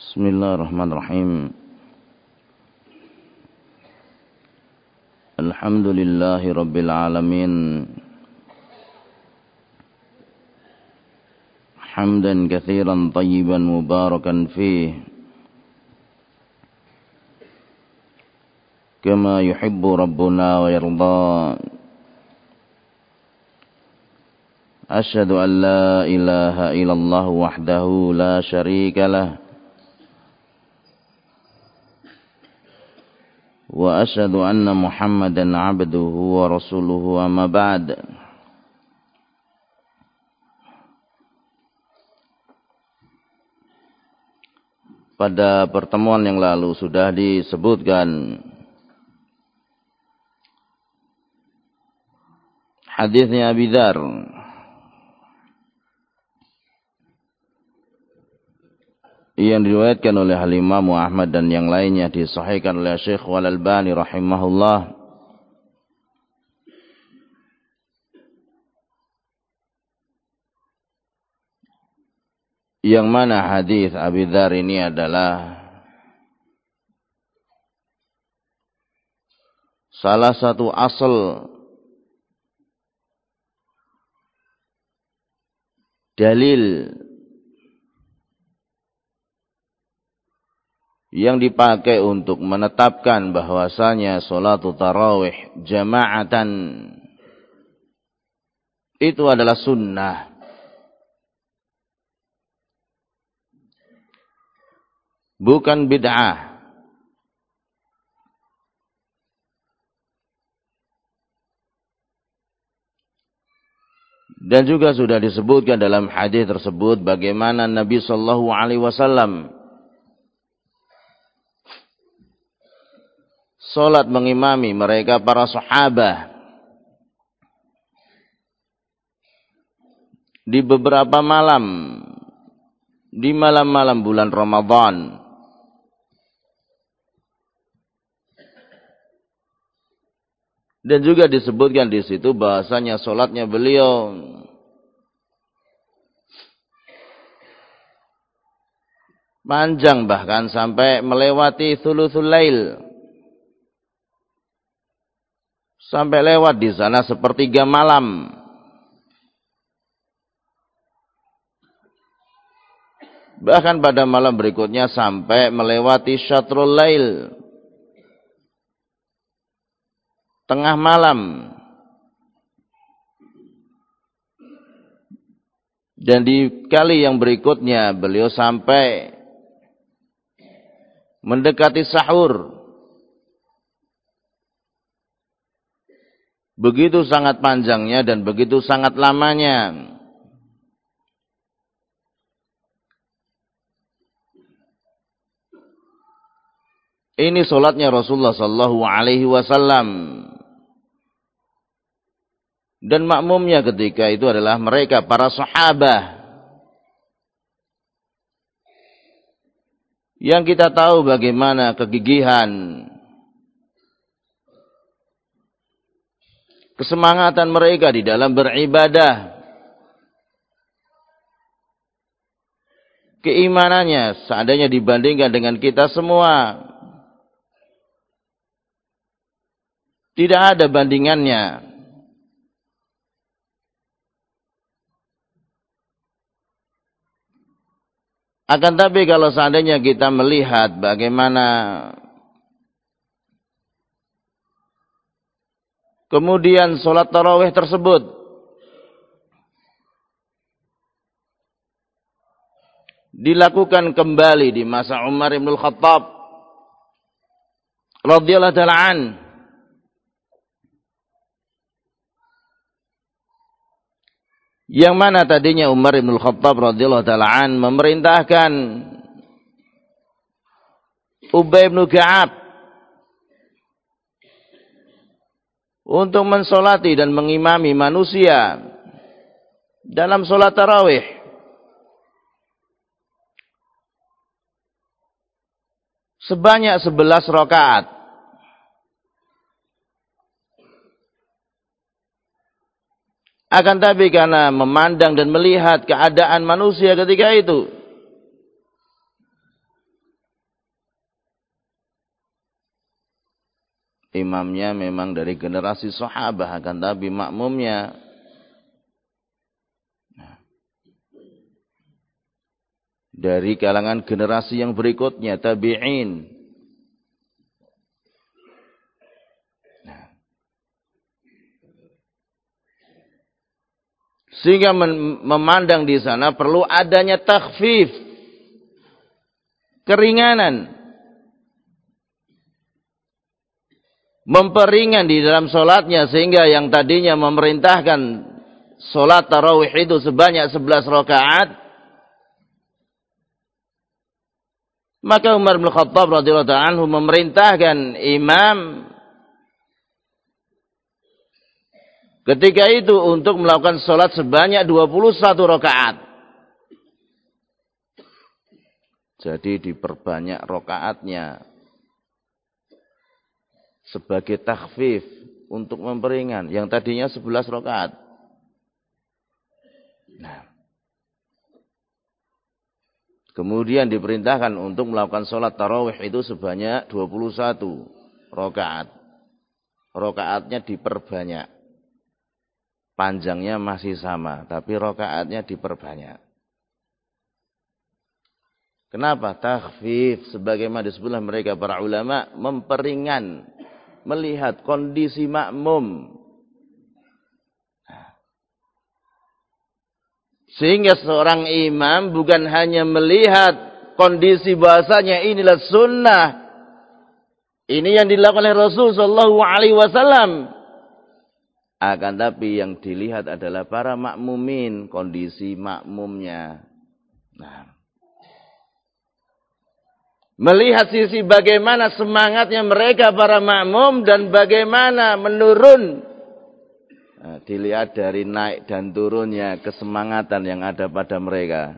Bismillahirrahmanirrahim. Alhamdulillahi rabbil alamin. Hamdan katsiran tayyiban mubarakan fih. Kama yuhibbu rabbuna wa yarda. Asyhadu an la ilaha illallah wahdahu la syarika lah. Wa asyhadu anna Muhammadan abduhu wa rasuluhu amma ba'd. Pada pertemuan yang lalu sudah disebutkan hadisnya Abi Dzar yang diriwayatkan oleh Imam Ahmad dan yang lainnya, disahihkan oleh Syekh Al-Albani rahimahullah. Yang mana hadis Abi Dzar ini adalah salah satu asal dalil yang dipakai untuk menetapkan bahwasanya salatul tarawih jama'atan itu adalah sunnah. Bukan bid'ah. Dan juga sudah disebutkan dalam hadis tersebut bagaimana Nabi sallallahu alaihi wasallam salat mengimami mereka para sahabat di beberapa malam, di malam-malam bulan Ramadan. Dan juga disebutkan di situ bahasanya salatnya beliau panjang, bahkan sampai melewati thuluthul lail. Sampai lewat di sana sepertiga malam. Bahkan pada malam berikutnya sampai melewati syatrul lail, tengah malam. Dan di kali yang berikutnya beliau sampai mendekati sahur. Begitu sangat panjangnya dan begitu sangat lamanya. Ini solatnya Rasulullah sallallahu alaihi wasallam. Dan makmumnya ketika itu adalah mereka para sahabat. Yang kita tahu bagaimana kegigihan, kesemangatan mereka di dalam beribadah, keimanannya seandainya dibandingkan dengan kita semua, tidak ada bandingannya. Akan tapi kalau seandainya kita melihat bagaimana kemudian sholat tarawih tersebut dilakukan kembali di masa Umar ibn Khattab radhiyallahu ta'ala an, yang mana tadinya Umar ibn Khattab radhiyallahu ta'ala an memerintahkan Ubay bin Ka'ab untuk mensolati dan mengimami manusia dalam solat tarawih. Sebanyak 11 rakaat. Akan tapi karena memandang dan melihat keadaan manusia ketika itu, imamnya memang dari generasi sahabat, akan tapi makmumnya dari kalangan generasi yang berikutnya, tabi'in. Sehingga memandang di sana perlu adanya takhfif, keringanan. Memperingan di dalam solatnya, sehingga yang tadinya memerintahkan solat tarawih itu sebanyak 11 rakaat, maka Umar bin Khattab radhiyallahu anhu memerintahkan imam ketika itu untuk melakukan solat sebanyak 21 rakaat. Jadi diperbanyak rakaatnya sebagai takhfif untuk memperingan yang tadinya 11 rakaat. Nah, kemudian diperintahkan untuk melakukan sholat tarawih itu sebanyak 21 rakaat. Rakaatnya diperbanyak. Panjangnya masih sama, tapi rakaatnya diperbanyak. Kenapa? Takhfif, sebagaimana disebutlah mereka para ulama, memperingan, melihat kondisi makmum. Sehingga seorang imam bukan hanya melihat kondisi bahasanya inilah sunnah, ini yang dilakukan oleh Rasul sallallahu alaihi wasallam, akan tapi yang dilihat adalah para makmumin, kondisi makmumnya. Nah, melihat sisi bagaimana semangatnya mereka para makmum dan bagaimana menurun. Nah, dilihat dari naik dan turunnya kesemangatan yang ada pada mereka.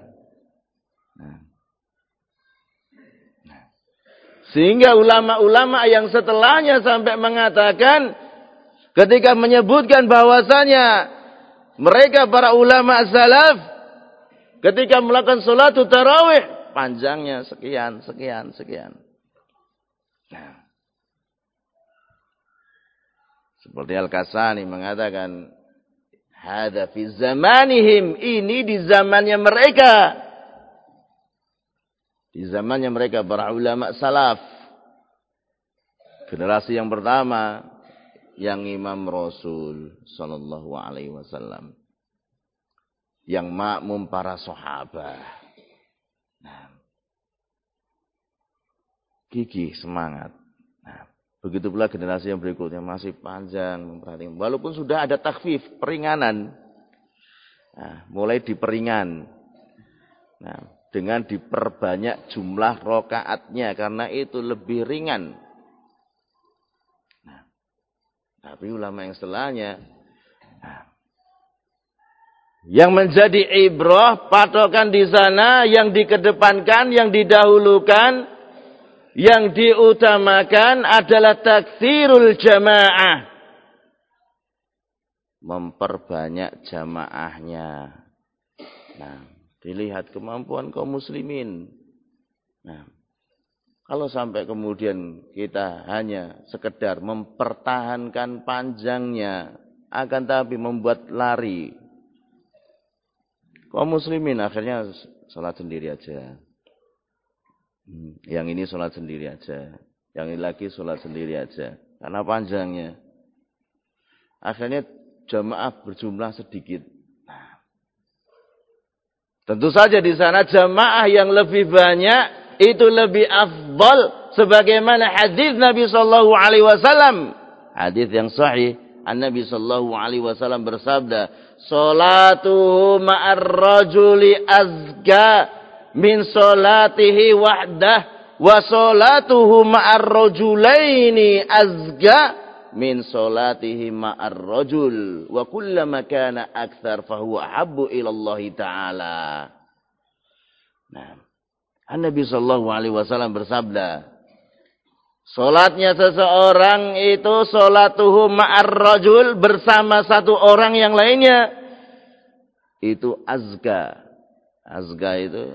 Sehingga ulama-ulama yang setelahnya sampai mengatakan, ketika menyebutkan bahwasanya mereka para ulama salaf ketika melakukan salatul tarawih panjangnya sekian. Nah, seperti Al-Kasani mengatakan, hadza fi zamanihim, ini di zamannya mereka. Di zamannya mereka para ulama salaf. Generasi yang pertama yang imam Rasul sallallahu alaihi wasallam. Yang makmum para sahabat. Nah, gigih, semangat. Nah, begitu pula generasi yang berikutnya masih panjang memperhatikan. Walaupun sudah ada takhfif, peringanan. Nah, mulai diperingan. Nah, dengan diperbanyak jumlah rakaatnya karena itu lebih ringan. Nah, tapi ulama yang setelahnya, yang menjadi ibrah, patokan di sana, yang dikedepankan, yang didahulukan, yang diutamakan adalah taktsirul jamaah. Memperbanyak jamaahnya. Nah, dilihat kemampuan kaum muslimin. Nah, kalau sampai kemudian kita hanya sekedar mempertahankan panjangnya, akan tapi membuat lari, kaum muslimin akhirnya sholat sendiri aja. Yang ini sholat sendiri aja. Yang ini lagi sholat sendiri aja. Karena panjangnya. Akhirnya jamaah berjumlah sedikit. Nah, tentu saja di sana jamaah yang lebih banyak itu lebih afdal. Sebagaimana hadis Nabi sallallahu alaihi wasallam. Hadis yang sahih. An-Nabi sallallahu alaihi wasallam bersabda, "Salatuhu ma'ar rajuli azka min salatihi wahdah wa salatuhu ma'ar rajulaini azka min salatihi ma'ar rajul wa kullama kana akthar fa huwa habbu ila Allah taala." Nah, An-Nabi sallallahu alaihi wasallam bersabda, salatnya seseorang itu salatuhu ma'ar rajul, bersama satu orang yang lainnya, itu azka. Azka itu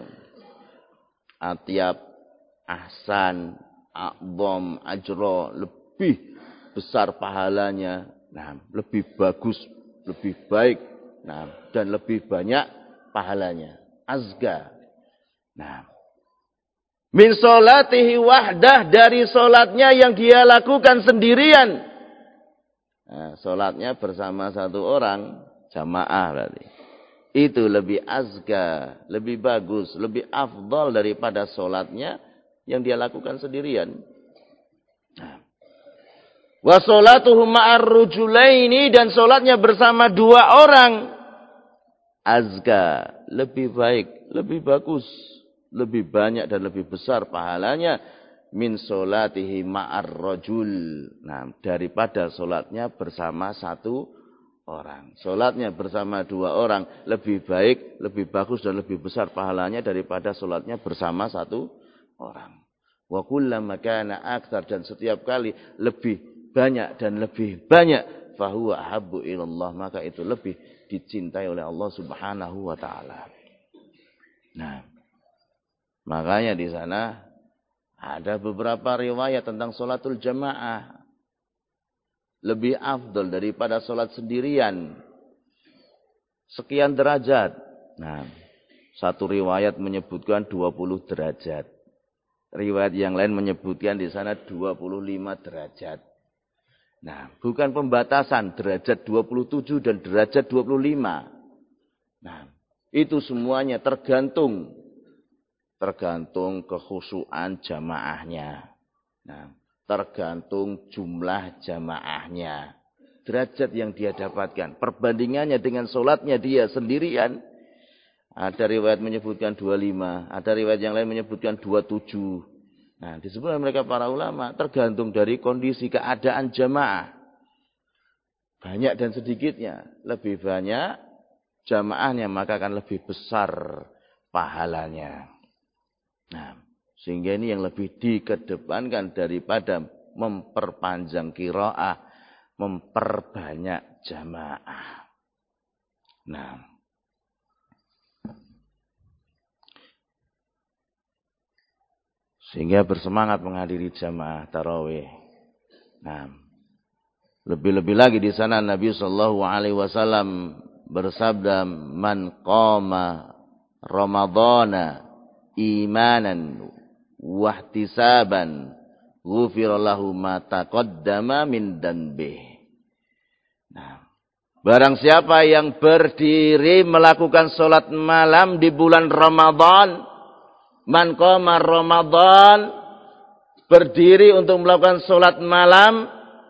atyab, ahsan, a'dham, ajra, lebih besar pahalanya, nah, lebih bagus, lebih baik, nah, dan lebih banyak pahalanya. Azka. Nah, min solatihi wahdah, dari solatnya yang dia lakukan sendirian. Nah, solatnya bersama satu orang, jamaah berarti. Itu lebih azka, lebih bagus, lebih afdal daripada solatnya yang dia lakukan sendirian. Nah. Wa sholatuhu ma'ar rujulaini, dan solatnya bersama dua orang, azka, lebih baik, lebih bagus, lebih banyak dan lebih besar pahalanya min sholatihi ma'ar rajul. Nah, daripada solatnya bersama satu orang. Solatnya bersama dua orang lebih baik, lebih bagus dan lebih besar pahalanya daripada solatnya bersama satu orang. Wa kullama kana aktsar, dan setiap kali lebih banyak dan lebih banyak, fahuwa ahabbu ilallah, maka itu lebih dicintai oleh Allah Subhanahu wa taala. Nah, makanya di sana ada beberapa riwayat tentang salatul jamaah lebih afdal daripada salat sendirian. Sekian derajat. Nah, satu riwayat menyebutkan 20 derajat. Riwayat yang lain menyebutkan di sana 25 derajat. Nah, bukan pembatasan derajat 27 dan derajat 25. Nah, itu semuanya tergantung kekhusyuan jamaahnya. Nah, tergantung jumlah jamaahnya. Derajat yang dia dapatkan. Perbandingannya dengan solatnya dia sendirian. Ada riwayat menyebutkan 25. Ada riwayat yang lain menyebutkan 27. Nah, disebut oleh mereka para ulama, tergantung dari kondisi keadaan jamaah. Banyak dan sedikitnya. Lebih banyak jamaahnya, maka akan lebih besar pahalanya. Nah, sehingga ini yang lebih dikedepankan daripada memperpanjang qiraah, memperbanyak jamaah. Nah, sehingga bersemangat menghadiri jamaah tarawih. Nah, lebih-lebih lagi di sana Nabi sallallahu alaihi wasallam bersabda, "Man qama Ramadhana imanan wahtisaban ghufira lahu ma taqaddama min dhanbi." Nah, barang siapa yang berdiri melakukan salat malam di bulan Ramadan, man qama Ramadan, berdiri untuk melakukan salat malam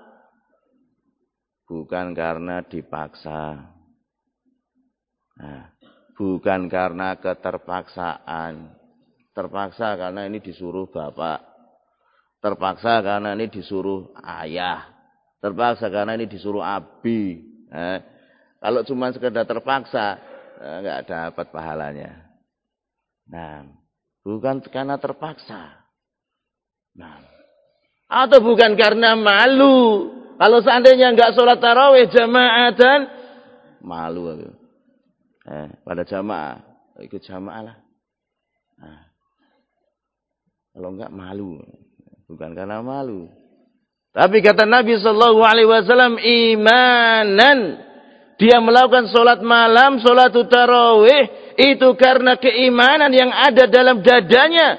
bukan karena dipaksa. Nah, bukan karena keterpaksaan. Terpaksa karena ini disuruh bapak. Terpaksa karena ini disuruh ayah. Terpaksa karena ini disuruh abi. Kalau cuma sekedar terpaksa, enggak dapat pahalanya. Nah, bukan karena terpaksa. Nah, atau bukan karena malu. Kalau seandainya enggak sholat tarawih jamaah dan malu aku. Pada jamaah, ikut jamaah lah. Nah, kalau enggak malu, bukan karena malu. Tapi kata Nabi sallallahu alaihi wasallam, imanan, dia melakukan salat malam, salat tarawih itu karena keimanan yang ada dalam dadanya.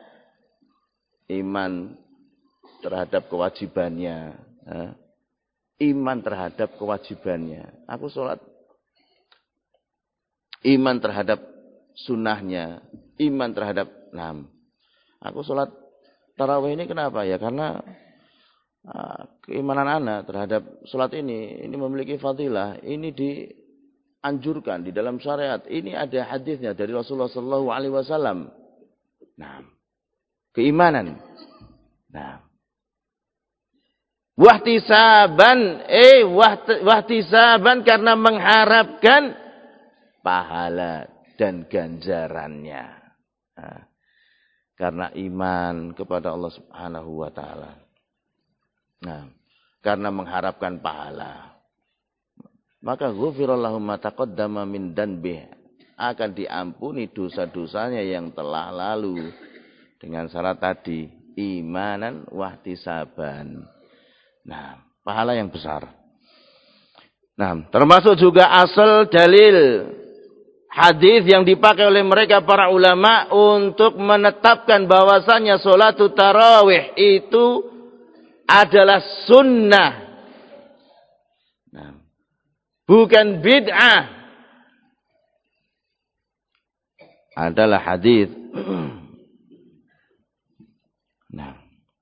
Iman terhadap kewajibannya, iman terhadap kewajibannya. Aku salat, iman terhadap sunnahnya, iman terhadap aku sholat tarawih ini kenapa ya? Karena keimanan anak terhadap sholat ini memiliki fadilah. Ini dianjurkan di dalam syariat. Ini ada hadisnya dari Rasulullah Sallallahu Alaihi Wasallam. Nah, keimanan. Nah, wahtisaban karena mengharapkan pahala dan ganjarannya. Nah, karena iman kepada Allah Subhanahu wa taala. Nah, karena mengharapkan pahala. Maka ghufirallahu ma taqaddama min danbi, akan diampuni dosa-dosanya yang telah lalu dengan syarat tadi, imanan wahtisaban. Nah, pahala yang besar. Nah, termasuk juga asal dalil hadis yang dipakai oleh mereka para ulama untuk menetapkan bahwasannya sholatul tarawih itu adalah sunnah. Nah, bukan bid'ah. Adalah hadis. Nah,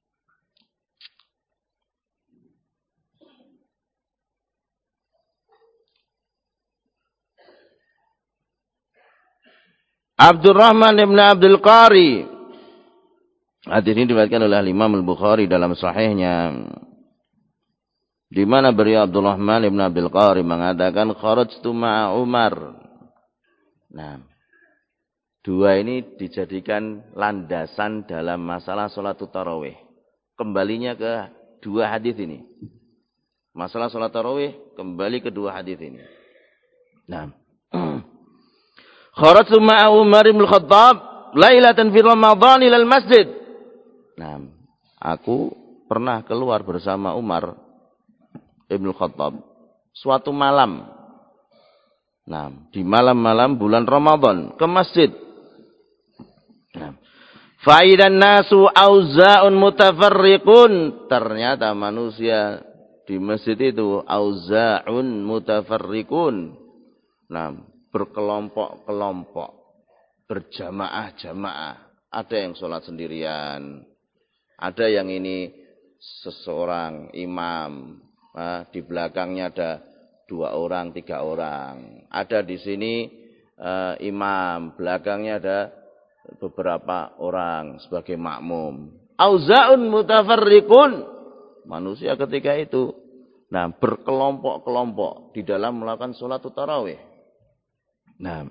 Abdurrahman ibn Abdul Qari. Hadis ini diriwayatkan oleh Imam Al-Bukhari dalam sahihnya, di mana beliau Abdurrahman ibn Abdul Qari mengatakan kharajtu ma'a Umar. Nah, dua ini dijadikan landasan dalam masalah sholatul tarawih. Kembalinya ke dua hadis ini. Masalah sholat tarawih kembali ke dua hadis ini. Nah, kharajtu ma'a Umar bin Khattab lailatan fi Ramadan ilal masjid. Nah, aku pernah keluar bersama Umar bin Khattab suatu malam. Nah, di malam-malam bulan Ramadan ke masjid. Nah, faidan nasu auza'un mutafarriqun. Ternyata manusia di masjid itu auza'un mutafarriqun. Nah, berkelompok-kelompok, berjamaah-jamaah. Ada yang sholat sendirian, ada yang ini seseorang imam, di belakangnya ada 2 orang, 3 orang. Ada di sini imam, belakangnya ada beberapa orang sebagai makmum. Auza'un mutafarriqun. Manusia ketika itu, nah, berkelompok-kelompok di dalam melakukan sholat tarawih. Nah,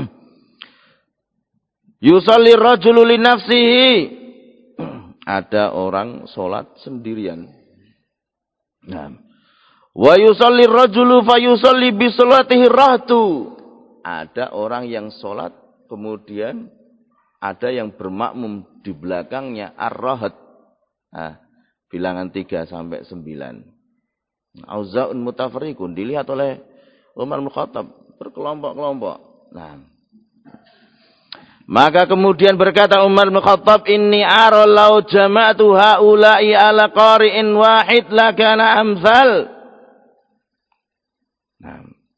yusalli rajulu li nafsihi. Ada orang sholat sendirian. Nah, wa yusalli rajulu fa yusalli bi salatihi rahtu. Ada orang yang sholat kemudian ada yang bermakmum di belakangnya ar-rahat. Nah, bilangan 3 sampai 9. Auza'un mutafarriqun dilihat oleh Umar bin Khattab berkelompok-kelompok. Nah, maka kemudian berkata Umar bin Khattab, inni ara law jama'tu haula'i ala qari'in wahid lakana amsal. Nah,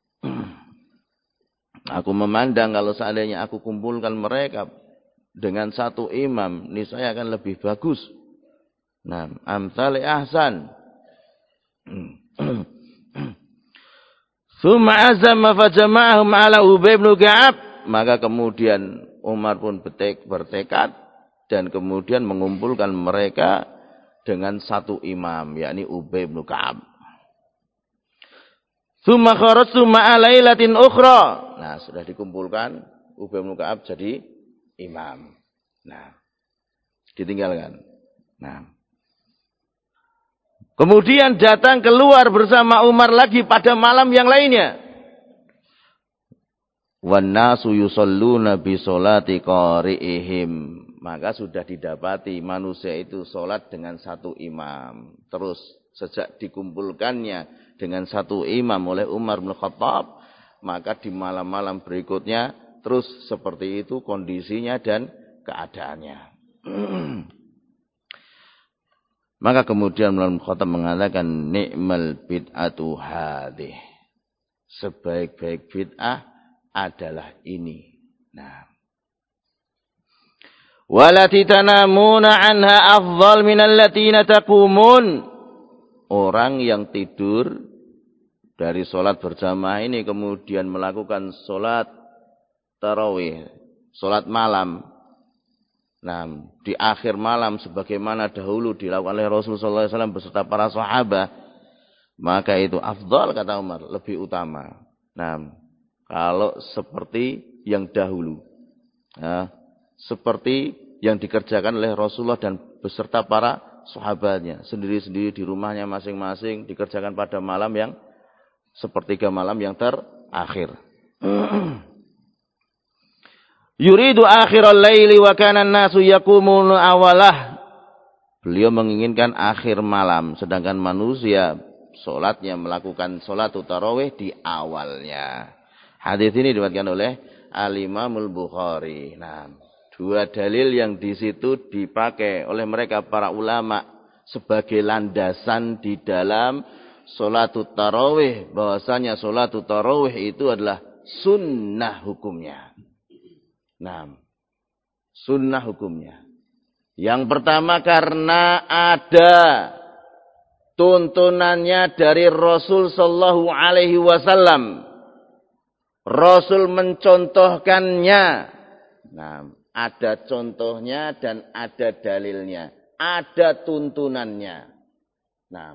aku memandang kalau seandainya aku kumpulkan mereka dengan satu imam, niscaya akan lebih bagus. Nah, amsal ahsan. Tsumma azama fa jama'ahum ala Ubay bin Ka'ab. Maka kemudian Umar pun bertekad dan kemudian mengumpulkan mereka dengan satu imam, yakni Ubay bin Ka'ab. Tsumma kharajtu ma'a lailatin ukhra. Nah, sudah dikumpulkan, Ubay bin Ka'ab jadi imam. Nah, ditinggalkan. Nah, kemudian datang keluar bersama Umar lagi pada malam yang lainnya. Wan nasu yusalluna bi sholati qari'ihim. Maka sudah didapati manusia itu sholat dengan satu imam. Terus sejak dikumpulkannya dengan satu imam oleh Umar bin Khattab, maka di malam-malam berikutnya terus seperti itu kondisinya dan keadaannya. Maka kemudian Umar bin Khattab mengatakan ni'mal bid'atu hadih. Sebaik-baik bid'ah adalah ini. Nah, walati tanamuna anha afdal minal latina taqumun. Orang yang tidur dari sholat berjamaah ini kemudian melakukan sholat tarawih, sholat malam. Nah, di akhir malam sebagaimana dahulu dilakukan oleh Rasulullah SAW beserta para sahabat, maka itu afdal, kata Umar, lebih utama. Nah, kalau seperti yang dahulu, nah, seperti yang dikerjakan oleh Rasulullah dan beserta para sahabatnya, sendiri-sendiri di rumahnya masing-masing, dikerjakan pada malam yang sepertiga malam yang terakhir. Yuridu akhiral laili wa kana an-nasu yaqumun awalah. Beliau menginginkan akhir malam, sedangkan manusia sholatnya, melakukan sholat tarawih di awalnya. Hadis ini diriwayatkan oleh Al-Imamul Bukhari. Nah, dua dalil yang di situ dipakai oleh mereka para ulama sebagai landasan di dalam sholat tarawih, bahwasanya sholat tarawih itu adalah sunnah hukumnya. Nah, sunnah hukumnya. Yang pertama karena ada tuntunannya dari Rasul sallallahu alaihi wasallam. Rasul mencontohkannya. Nah, ada contohnya dan ada dalilnya. Ada tuntunannya. Nah,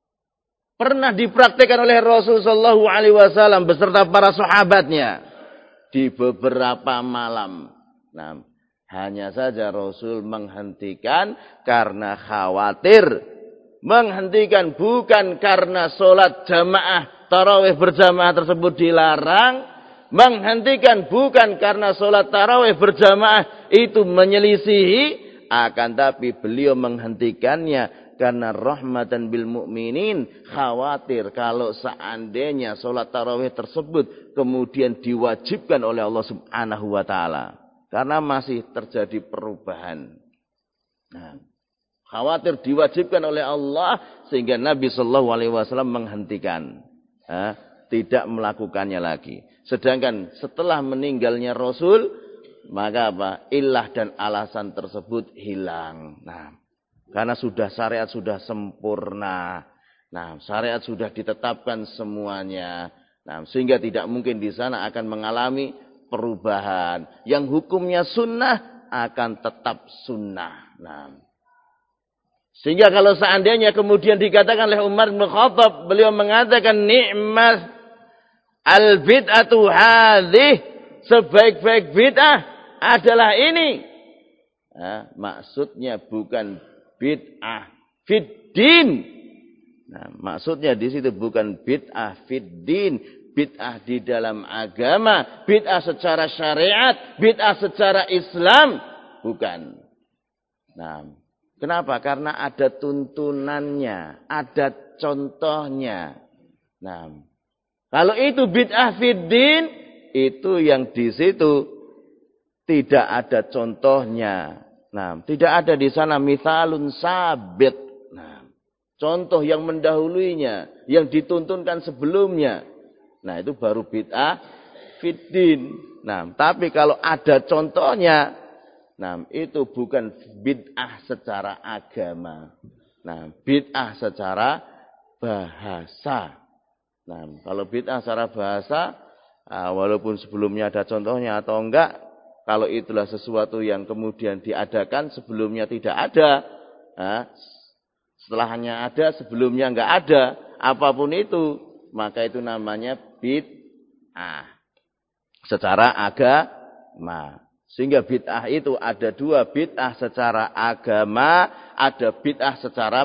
pernah dipraktikkan oleh Rasul sallallahu alaihi wasallam beserta para sahabatnya di beberapa malam. Nah, hanya saja Rasul menghentikan karena khawatir. Menghentikan bukan karena sholat jamaah tarawih berjamaah tersebut dilarang. Menghentikan bukan karena sholat tarawih berjamaah itu menyelisihi. Akan tapi beliau menghentikannya karena rahmatan bil mu'minin. Khawatir kalau seandainya sholat tarawih tersebut kemudian diwajibkan oleh Allah subhanahu wa ta'ala. Karena masih terjadi perubahan. Nah, khawatir diwajibkan oleh Allah sehingga Nabi Shallallahu Alaihi Wasallam menghentikan, tidak melakukannya lagi. Sedangkan setelah meninggalnya Rasul, maka apa? Illah dan alasan tersebut hilang. Nah, karena sudah syariat sudah sempurna. Nah, syariat sudah ditetapkan semuanya. Nah, sehingga tidak mungkin di sana akan mengalami perubahan. Yang hukumnya sunnah akan tetap sunnah. Nah, sehingga kalau seandainya kemudian dikatakan oleh Umar bin Khattab, beliau mengatakan ni'mat al-bid'atu hadhih, sebaik-baik bid'ah adalah ini. Nah, maksudnya bukan bid'ah fid din. Nah, maksudnya di situ bukan bid'ah fid din. Bid'ah di dalam agama, bid'ah secara syariat, bid'ah secara Islam, bukan. Nah, kenapa? Karena ada tuntunannya, ada contohnya. Nah, kalau itu bid'ah fiddin, itu yang di situ tidak ada contohnya. Nah, tidak ada di sana mithalun sabit. Nah, contoh yang mendahuluinya, yang dituntunkan sebelumnya. Nah, itu baru bid'ah fiddin. Nah, tapi kalau ada contohnya, nah, itu bukan bid'ah secara agama. Nah, bid'ah secara bahasa. Nah, kalau bid'ah secara bahasa, walaupun sebelumnya ada contohnya atau enggak, kalau itulah sesuatu yang kemudian diadakan, sebelumnya tidak ada. Setelahnya ada, sebelumnya enggak ada. Apapun itu, maka itu namanya bid'ah secara agama. Sehingga bid'ah itu ada dua, bid'ah secara agama, ada bid'ah secara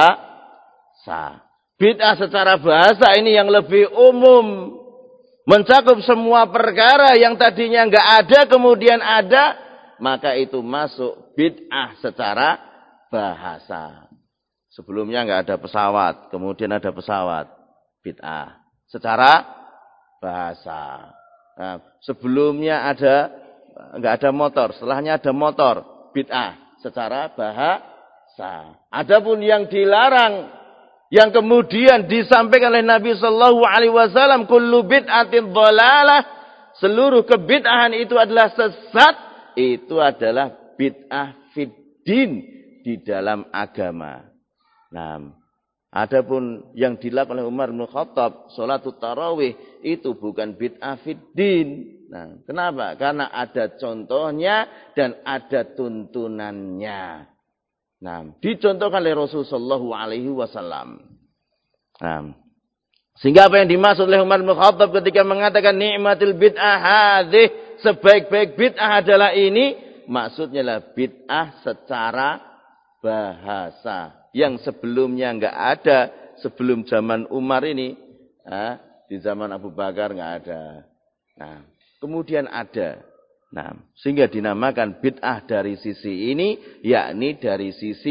bahasa. Bid'ah secara bahasa ini yang lebih umum, mencakup semua perkara yang tadinya enggak ada kemudian ada, maka itu masuk bid'ah secara bahasa. Sebelumnya enggak ada pesawat, kemudian ada pesawat. Bid'ah secara bahasa. Nah, sebelumnya enggak ada motor, setelahnya ada motor, bid'ah secara bahasa. Adapun yang dilarang, yang kemudian disampaikan oleh Nabi sallallahu alaihi wasallam, kullu bid'atin dhalalah, seluruh kebid'ahan itu adalah sesat, itu adalah bid'ah fiddin, di dalam agama. Nah, adapun yang dilakukan oleh Umar bin Khattab, sholatut tarawih, itu bukan bid'ah fiddin. Nah, kenapa? Karena ada contohnya dan ada tuntunannya. Nah, dicontohkan oleh Rasulullah sallallahu alaihi wasallam. Nah, sehingga apa yang dimaksud oleh Umar bin Khattab ketika mengatakan ni'matil bid'ah hadhih, sebaik-baik bid'ah adalah ini, maksudnya lah bid'ah secara bahasa. Yang sebelumnya enggak ada, sebelum zaman Umar ini, di zaman Abu Bakar enggak ada. Nah, kemudian ada. Nah, sehingga dinamakan bid'ah dari sisi ini, yakni dari sisi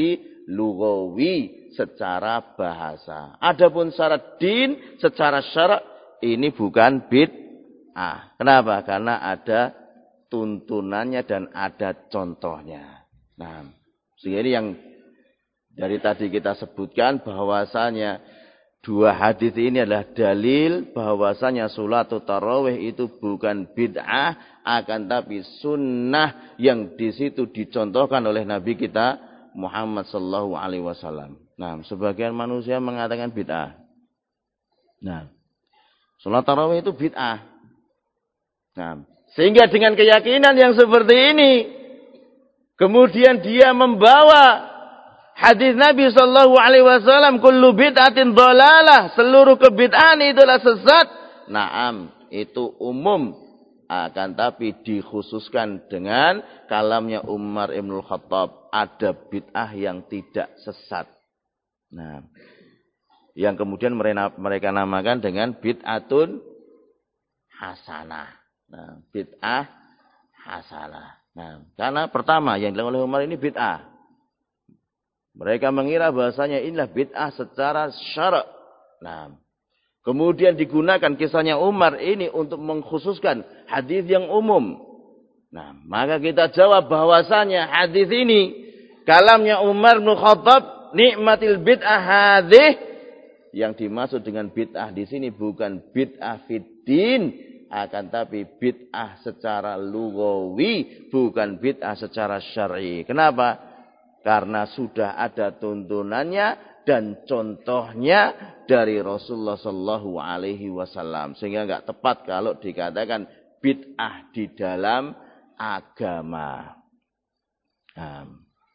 lugawi secara bahasa. Adapun secara din, secara syarak ini bukan bid'ah. Kenapa? Karena ada tuntunannya dan ada contohnya. Nah, sehingga ini yang dari tadi kita sebutkan bahwasanya dua hadis ini adalah dalil bahwasanya sholatul tarawih itu bukan bid'ah, akan tapi sunnah yang di situ dicontohkan oleh Nabi kita Muhammad sallallahu alaihi wasallam. Nah, sebagian manusia mengatakan bid'ah. Nah, sholat tarawih itu bid'ah. Nah, sehingga dengan keyakinan yang seperti ini, kemudian dia membawa hadis Nabi sallallahu alaihi wasallam, kullu bid'atin dhalalah, seluruh kebid'ahan itulah sesat. Naam, itu umum, akan tapi dikhususkan dengan kalamnya Umar Ibn Khattab, ada bid'ah yang tidak sesat. Nah, yang kemudian mereka namakan dengan bid'atun hasanah. Nah, bid'ah hasanah. Nah, karena pertama yang dilakukan oleh Umar ini bid'ah. Mereka mengira bahasanya inilah bid'ah secara syarak. Nah, kemudian digunakan kisahnya Umar ini untuk mengkhususkan hadis yang umum. Nah, maka kita jawab bahwasanya hadis ini kalamnya Umar bin Khattab, nikmatil bid'ah hadhih. Yang dimaksud dengan bid'ah di sini bukan bid'ah fiddin, akan tapi bid'ah secara lugawi, bukan bid'ah secara syar'i. Kenapa? Karena sudah ada tuntunannya dan contohnya dari Rasulullah sallallahu alaihi wasallam, sehingga enggak tepat kalau dikatakan bid'ah di dalam agama. Nah,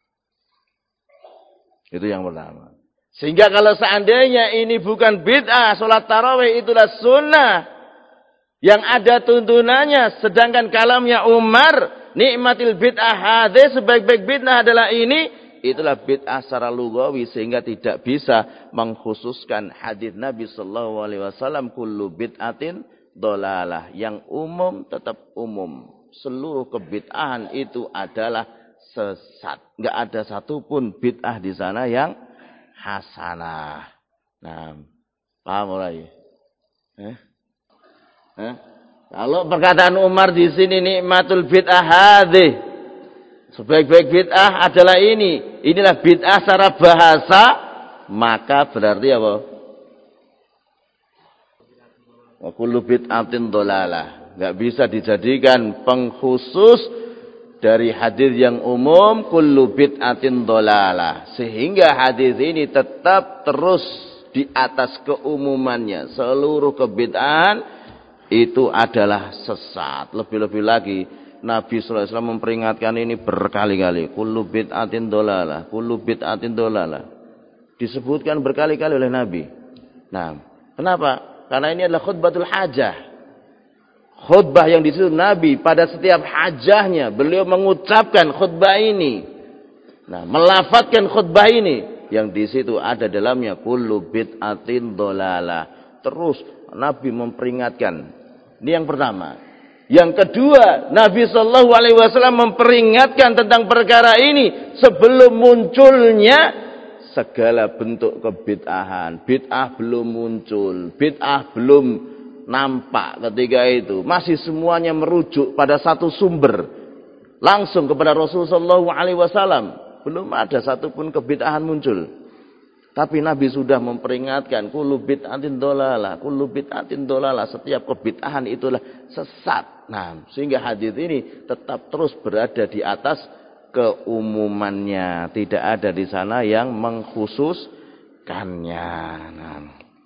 itu yang pertama. Sehingga kalau seandainya ini bukan bid'ah, sholat tarawih itulah sunnah yang ada tuntunannya, sedangkan kalamnya Umar, nikmatil bid'ah hadis, sebaik-baik bid'ah adalah ini, itulah bid'ah secara lugawi, sehingga tidak bisa mengkhususkan hadis Nabi sallallahu alaihi wasallam, kullu bid'atin dhalalah, yang umum tetap umum. Seluruh kebid'ahan itu adalah sesat. Enggak ada satupun bid'ah di sana yang hasanah. Nah, paham mulai? Kalau perkataan Umar di sini nikmatul bid'ah hadhih, sebaik-baik bid'ah adalah ini. Inilah bid'ah secara bahasa, maka berarti apa? Wa kullu bid'atin dhalalah. Enggak bisa dijadikan pengkhusus dari hadis yang umum, kullu bid'atin dhalalah, sehingga hadis ini tetap terus di atas keumumannya. Seluruh kebid'ahan itu adalah sesat. Lebih-lebih lagi Nabi sallallahu alaihi wasallam memperingatkan ini berkali-kali, kullu bid'atin dhalalah, kullu bid'atin dhalalah. Disebutkan berkali-kali oleh Nabi. Nah, kenapa? Karena ini adalah khutbatul hajah. Khutbah yang disitu Nabi pada setiap hajahnya beliau mengucapkan khutbah ini. Nah, melafadzkan khutbah ini yang di situ ada dalamnya kullu bid'atin dhalalah. Terus Nabi memperingatkan. Ini yang pertama. Yang kedua, Nabi sallallahu alaihi wasallam memperingatkan tentang perkara ini sebelum munculnya segala bentuk kebid'ahan. Bid'ah belum muncul, bid'ah belum nampak ketika itu, masih semuanya merujuk pada satu sumber, langsung kepada Rasulullah sallallahu alaihi wasallam. Belum ada satupun kebid'ahan muncul. Tapi Nabi sudah memperingatkan, kullu bid'atin dhalalah, kullu bid'atin dhalalah, setiap kebid'ahan itulah sesat. Nah, sehingga hadis ini tetap terus berada di atas keumumannya, tidak ada di sana yang mengkhususkannya. Nah,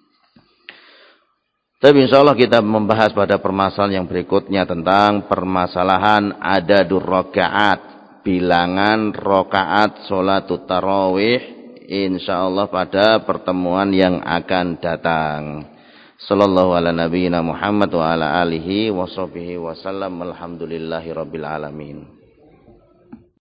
tapi insya Allah kita membahas pada permasalahan yang berikutnya tentang permasalahan adadur rakaat, bilangan rakaat sholatul tarawih, insya Allah pada pertemuan yang akan datang. Sallallahu ala nabiyyina Muhammad wa ala alihi wa sahbihi wa sallam. Alhamdulillahi rabbil alamin.